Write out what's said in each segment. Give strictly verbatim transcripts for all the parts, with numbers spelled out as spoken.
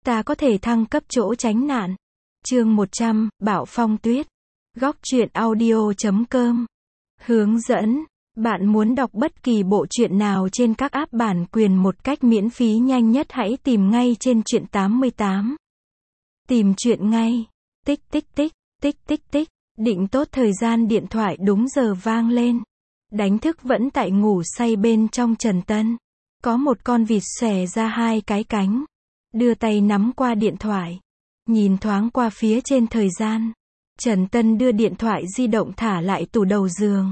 ta có thể thăng cấp chỗ tránh nạn. Chương một trăm, Bão Phong Tuyết. Góc truyện audio chấm com. Hướng dẫn. Bạn muốn đọc bất kỳ bộ truyện nào trên các app bản quyền một cách miễn phí nhanh nhất, hãy tìm ngay trên truyện tám mươi tám. Tìm truyện ngay. Tích tích tích, tích tích tích. Định tốt thời gian, điện thoại đúng giờ vang lên. Đánh thức vẫn tại ngủ say bên trong Trần Tân. Có một con vịt xòe ra hai cái cánh. Đưa tay nắm qua điện thoại. Nhìn thoáng qua phía trên thời gian. Trần Tân đưa điện thoại di động thả lại tủ đầu giường.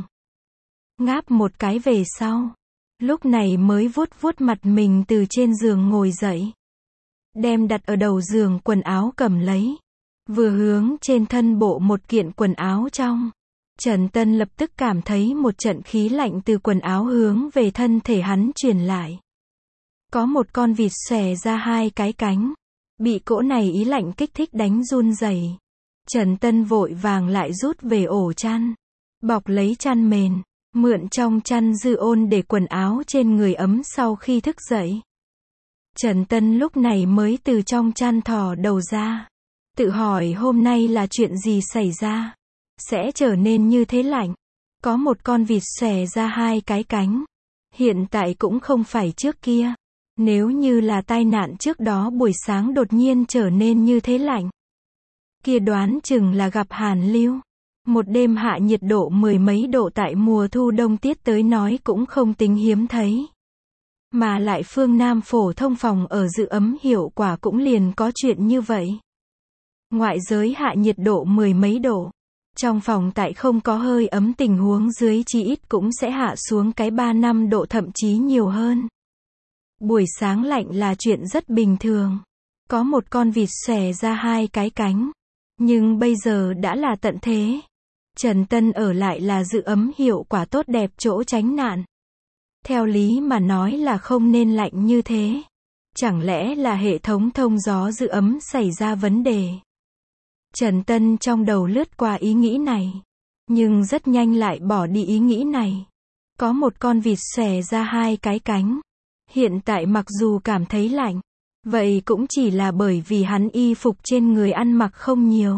Ngáp một cái về sau. Lúc này mới vuốt vuốt mặt mình từ trên giường ngồi dậy. Đem đặt ở đầu giường quần áo cầm lấy. Vừa hướng trên thân bộ một kiện quần áo trong. Trần Tân lập tức cảm thấy một trận khí lạnh từ quần áo hướng về thân thể hắn truyền lại. Có một con vịt xòe ra hai cái cánh. Bị cỗ này ý lạnh kích thích đánh run rẩy. Trần Tân vội vàng lại rút về ổ chăn. Bọc lấy chăn mền. Mượn trong chăn dư ôn để quần áo trên người ấm sau khi thức dậy. Trần Tân lúc này mới từ trong chăn thò đầu ra. Tự hỏi hôm nay là chuyện gì xảy ra. Sẽ trở nên như thế lạnh. Có một con vịt xòe ra hai cái cánh. Hiện tại cũng không phải trước kia. Nếu như là tai nạn trước đó buổi sáng đột nhiên trở nên như thế lạnh. Kia đoán chừng là gặp hàn lưu. Một đêm hạ nhiệt độ mười mấy độ tại mùa thu đông tiết tới nói cũng không tính hiếm thấy. Mà lại phương Nam phổ thông phòng ở giữ ấm hiệu quả cũng liền có chuyện như vậy. Ngoại giới hạ nhiệt độ mười mấy độ. Trong phòng tại không có hơi ấm tình huống dưới chí ít cũng sẽ hạ xuống cái ba năm độ thậm chí nhiều hơn. Buổi sáng lạnh là chuyện rất bình thường. Có một con vịt xòe ra hai cái cánh. Nhưng bây giờ đã là tận thế. Trần Tân ở lại là giữ ấm hiệu quả tốt đẹp chỗ tránh nạn. Theo lý mà nói là không nên lạnh như thế. Chẳng lẽ là hệ thống thông gió giữ ấm xảy ra vấn đề? Trần Tân trong đầu lướt qua ý nghĩ này. Nhưng rất nhanh lại bỏ đi ý nghĩ này. Có một con vịt xòe ra hai cái cánh. Hiện tại mặc dù cảm thấy lạnh. Vậy cũng chỉ là bởi vì hắn y phục trên người ăn mặc không nhiều.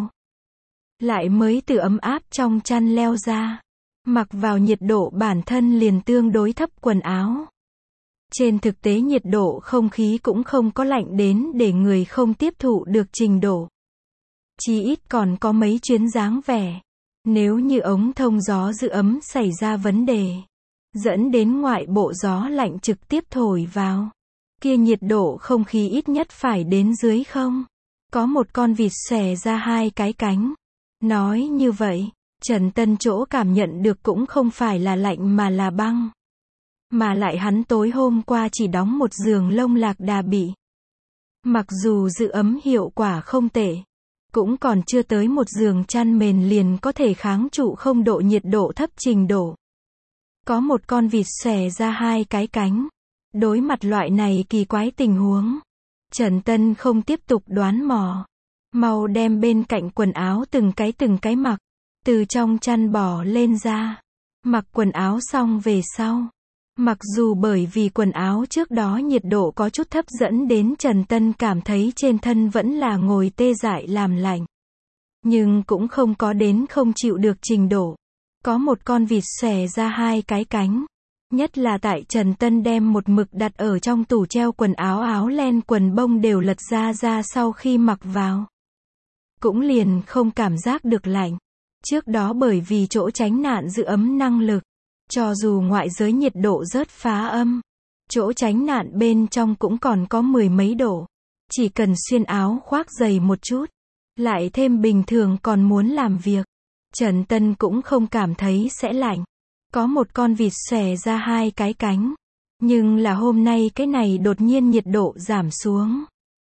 Lại mới từ ấm áp trong chăn leo ra. Mặc vào nhiệt độ bản thân liền tương đối thấp quần áo. Trên thực tế nhiệt độ không khí cũng không có lạnh đến để người không tiếp thụ được trình độ. Chỉ ít còn có mấy chuyến dáng vẻ. Nếu như ống thông gió giữ ấm xảy ra vấn đề. Dẫn đến ngoại bộ gió lạnh trực tiếp thổi vào. Kia nhiệt độ không khí ít nhất phải đến dưới không. Có một con vịt xòe ra hai cái cánh. Nói như vậy, Trần Tân chỗ cảm nhận được cũng không phải là lạnh mà là băng. Mà lại hắn tối hôm qua chỉ đóng một giường lông lạc đà bị. Mặc dù giữ ấm hiệu quả không tệ. Cũng còn chưa tới một giường chăn mền liền có thể kháng trụ không độ nhiệt độ thấp trình độ. Có một con vịt xòe ra hai cái cánh. Đối mặt loại này kỳ quái tình huống. Trần Tân không tiếp tục đoán mò. Mau đem bên cạnh quần áo từng cái từng cái mặc. Từ trong chăn bò lên ra. Mặc quần áo xong về sau. Mặc dù bởi vì quần áo trước đó nhiệt độ có chút thấp dẫn đến Trần Tân cảm thấy trên thân vẫn là ngồi tê dại làm lạnh. Nhưng cũng không có đến không chịu được trình độ. Có một con vịt xòe ra hai cái cánh. Nhất là tại Trần Tân đem một mực đặt ở trong tủ treo quần áo áo len quần bông đều lật ra ra sau khi mặc vào. Cũng liền không cảm giác được lạnh. Trước đó bởi vì chỗ tránh nạn giữ ấm năng lực. Cho dù ngoại giới nhiệt độ rớt phá âm. Chỗ tránh nạn bên trong cũng còn có mười mấy độ. Chỉ cần xuyên áo khoác dày một chút. Lại thêm bình thường còn muốn làm việc. Trần Tân cũng không cảm thấy sẽ lạnh. Có một con vịt xòe ra hai cái cánh. Nhưng là hôm nay cái này đột nhiên nhiệt độ giảm xuống.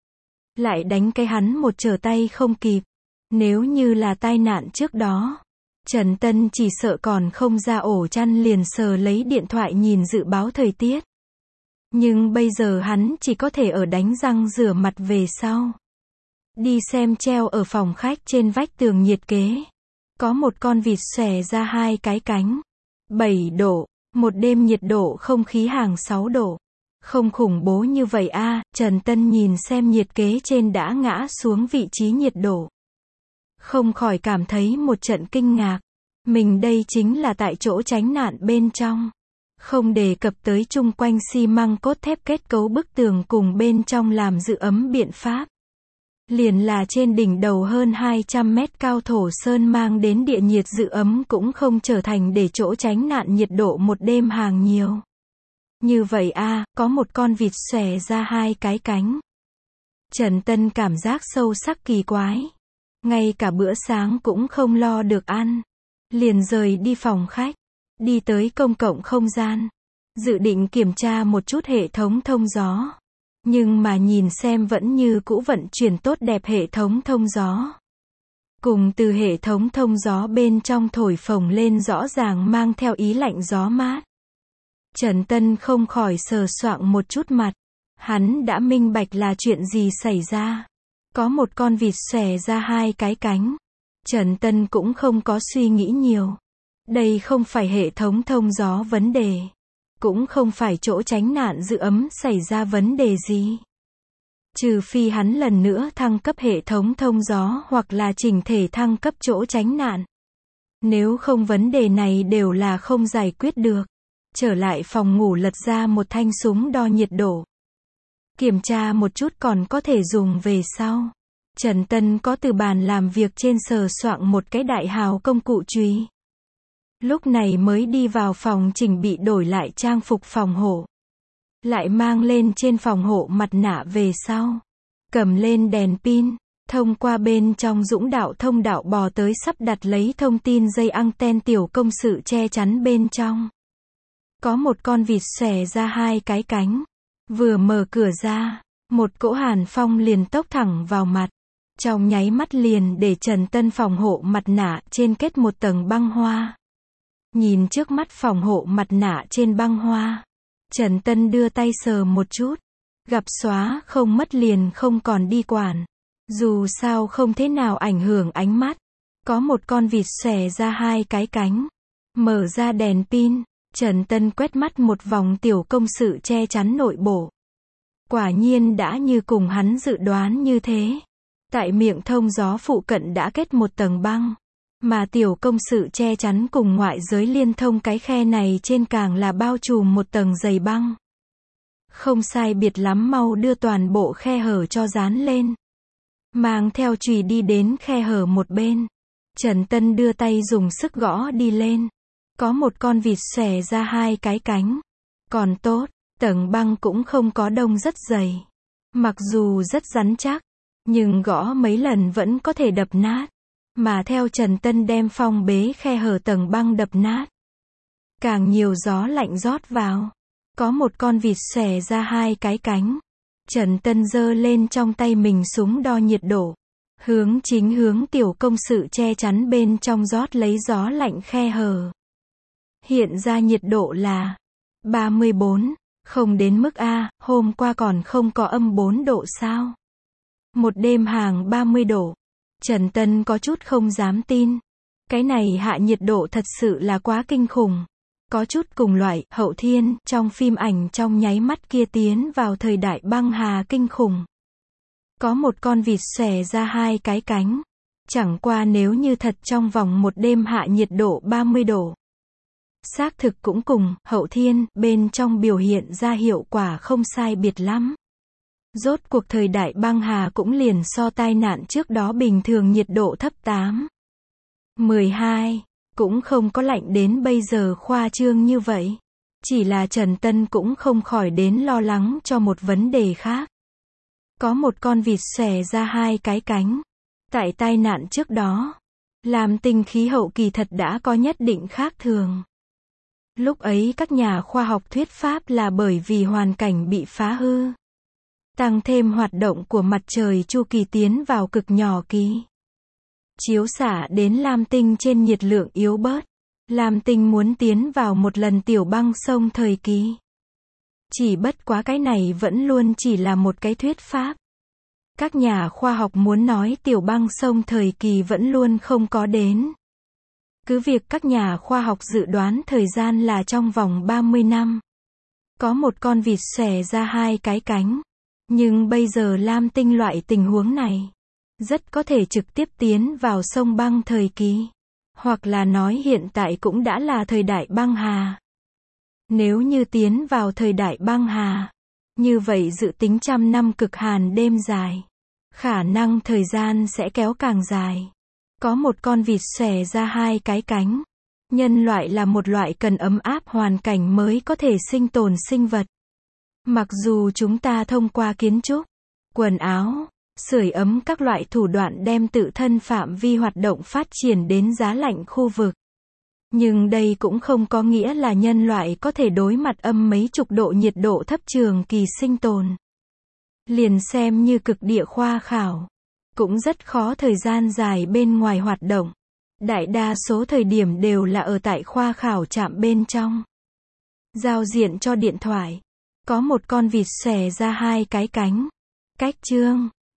Lại đánh cái hắn một trở tay không kịp. Nếu như là tai nạn trước đó. Trần Tân chỉ sợ còn không ra ổ chăn liền sờ lấy điện thoại nhìn dự báo thời tiết. Nhưng bây giờ hắn chỉ có thể ở đánh răng rửa mặt về sau. Đi xem treo ở phòng khách trên vách tường nhiệt kế. Có một con vịt xòe ra hai cái cánh. bảy độ. Một đêm nhiệt độ không khí hàng sáu độ. Không khủng bố như vậy a, Trần Tân nhìn xem nhiệt kế trên đã ngã xuống vị trí nhiệt độ. Không khỏi cảm thấy một trận kinh ngạc. Mình đây chính là tại chỗ tránh nạn bên trong. Không đề cập tới chung quanh xi măng cốt thép kết cấu bức tường cùng bên trong làm giữ ấm biện pháp. Liền là trên đỉnh đầu hơn hai trăm mét cao thổ sơn mang đến địa nhiệt giữ ấm cũng không trở thành để chỗ tránh nạn nhiệt độ một đêm hàng nhiều. Như vậy a, có một con vịt xòe ra hai cái cánh. Trần Tân cảm giác sâu sắc kỳ quái. Ngay cả bữa sáng cũng không lo được ăn. Liền rời đi phòng khách. Đi tới công cộng không gian. Dự định kiểm tra một chút hệ thống thông gió. Nhưng mà nhìn xem vẫn như cũ vận chuyển tốt đẹp hệ thống thông gió. Cùng từ hệ thống thông gió bên trong thổi phồng lên rõ ràng mang theo ý lạnh gió mát. Trần Tân không khỏi sờ soạng một chút mặt. Hắn đã minh bạch là chuyện gì xảy ra. Có một con vịt xòe ra hai cái cánh. Trần Tân cũng không có suy nghĩ nhiều. Đây không phải hệ thống thông gió vấn đề. Cũng không phải chỗ tránh nạn giữ ấm xảy ra vấn đề gì. Trừ phi hắn lần nữa thăng cấp hệ thống thông gió hoặc là chỉnh thể thăng cấp chỗ tránh nạn. Nếu không vấn đề này đều là không giải quyết được. Trở lại phòng ngủ lật ra một thanh súng đo nhiệt độ. Kiểm tra một chút còn có thể dùng về sau. Trần Tân có từ bàn làm việc trên sờ soạng một cái đại hào công cụ chùy. Lúc này mới đi vào phòng chỉnh bị đổi lại trang phục phòng hộ. Lại mang lên trên phòng hộ mặt nạ về sau. Cầm lên đèn pin. Thông qua bên trong dũng đạo thông đạo bò tới sắp đặt lấy thông tin dây anten tiểu công sự che chắn bên trong. Có một con vịt xòe ra hai cái cánh. Vừa mở cửa ra, một cỗ hàn phong liền tốc thẳng vào mặt. Trong nháy mắt liền để Trần Tân phòng hộ mặt nạ trên kết một tầng băng hoa. Nhìn trước mắt phòng hộ mặt nạ trên băng hoa. Trần Tân đưa tay sờ một chút. Gặp xóa không mất liền không còn đi quản. Dù sao không thế nào ảnh hưởng ánh mắt. Có một con vịt xòe ra hai cái cánh. Mở ra đèn pin. Trần Tân quét mắt một vòng tiểu công sự che chắn nội bộ. Quả nhiên đã như cùng hắn dự đoán như thế. Tại miệng thông gió phụ cận đã kết một tầng băng. Mà tiểu công sự che chắn cùng ngoại giới liên thông cái khe này trên càng là bao trùm một tầng dày băng. Không sai biệt lắm, mau đưa toàn bộ khe hở cho dán lên. Mang theo chùy đi đến khe hở một bên. Trần Tân đưa tay dùng sức gõ đi lên. Có một con vịt xòe ra hai cái cánh. Còn tốt, tầng băng cũng không có đông rất dày. Mặc dù rất rắn chắc, nhưng gõ mấy lần vẫn có thể đập nát. Mà theo Trần Tân đem phong bế khe hở tầng băng đập nát. Càng nhiều gió lạnh rót vào. Có một con vịt xòe ra hai cái cánh. Trần Tân giơ lên trong tay mình súng đo nhiệt độ. Hướng chính hướng tiểu công sự che chắn bên trong rót lấy gió lạnh khe hở. Hiện ra nhiệt độ là ba mươi bốn, không đến mức A, hôm qua còn không có âm bốn độ sao? Một đêm hàng ba mươi độ. Trần Tân có chút không dám tin. Cái này hạ nhiệt độ thật sự là quá kinh khủng. Có chút cùng loại, Hậu Thiên, trong phim ảnh trong nháy mắt kia tiến vào thời đại băng hà kinh khủng. Có một con vịt xòe ra hai cái cánh. Chẳng qua nếu như thật trong vòng một đêm hạ nhiệt độ ba mươi độ. Xác thực cũng cùng, Hậu Thiên, bên trong biểu hiện ra hiệu quả không sai biệt lắm. Rốt cuộc thời đại băng hà cũng liền so tai nạn trước đó bình thường nhiệt độ thấp tám, mười hai, cũng không có lạnh đến bây giờ khoa trương như vậy. Chỉ là Trần Tân cũng không khỏi đến lo lắng cho một vấn đề khác. Có một con vịt xòe ra hai cái cánh. Tại tai nạn trước đó, Lam Tinh khí hậu kỳ thật đã có nhất định khác thường. Lúc ấy các nhà khoa học thuyết pháp là bởi vì hoàn cảnh bị phá hư. Tăng thêm hoạt động của mặt trời chu kỳ tiến vào cực nhỏ kỳ. Chiếu xạ đến Lam Tinh trên nhiệt lượng yếu bớt. Lam Tinh muốn tiến vào một lần tiểu băng sông thời kỳ. Chỉ bất quá cái này vẫn luôn chỉ là một cái thuyết pháp. Các nhà khoa học muốn nói tiểu băng sông thời kỳ vẫn luôn không có đến. Cứ việc các nhà khoa học dự đoán thời gian là trong vòng ba mươi năm. Có một con vịt xòe ra hai cái cánh. Nhưng bây giờ Lam Tinh loại tình huống này rất có thể trực tiếp tiến vào sông băng thời kỳ. Hoặc là nói hiện tại cũng đã là thời đại băng hà. Nếu như tiến vào thời đại băng hà, như vậy dự tính trăm năm cực hàn đêm dài. Khả năng thời gian sẽ kéo càng dài. Có một con vịt xòe ra hai cái cánh. Nhân loại là một loại cần ấm áp hoàn cảnh mới có thể sinh tồn sinh vật. Mặc dù chúng ta thông qua kiến trúc, quần áo, sưởi ấm các loại thủ đoạn đem tự thân phạm vi hoạt động phát triển đến giá lạnh khu vực. Nhưng đây cũng không có nghĩa là nhân loại có thể đối mặt âm mấy chục độ nhiệt độ thấp trường kỳ sinh tồn. Liền xem như cực địa khoa khảo, cũng rất khó thời gian dài bên ngoài hoạt động. Đại đa số thời điểm đều là ở tại khoa khảo trạm bên trong. Giao diện cho điện thoại. Có một con vịt xòe ra hai cái cánh. Cách chương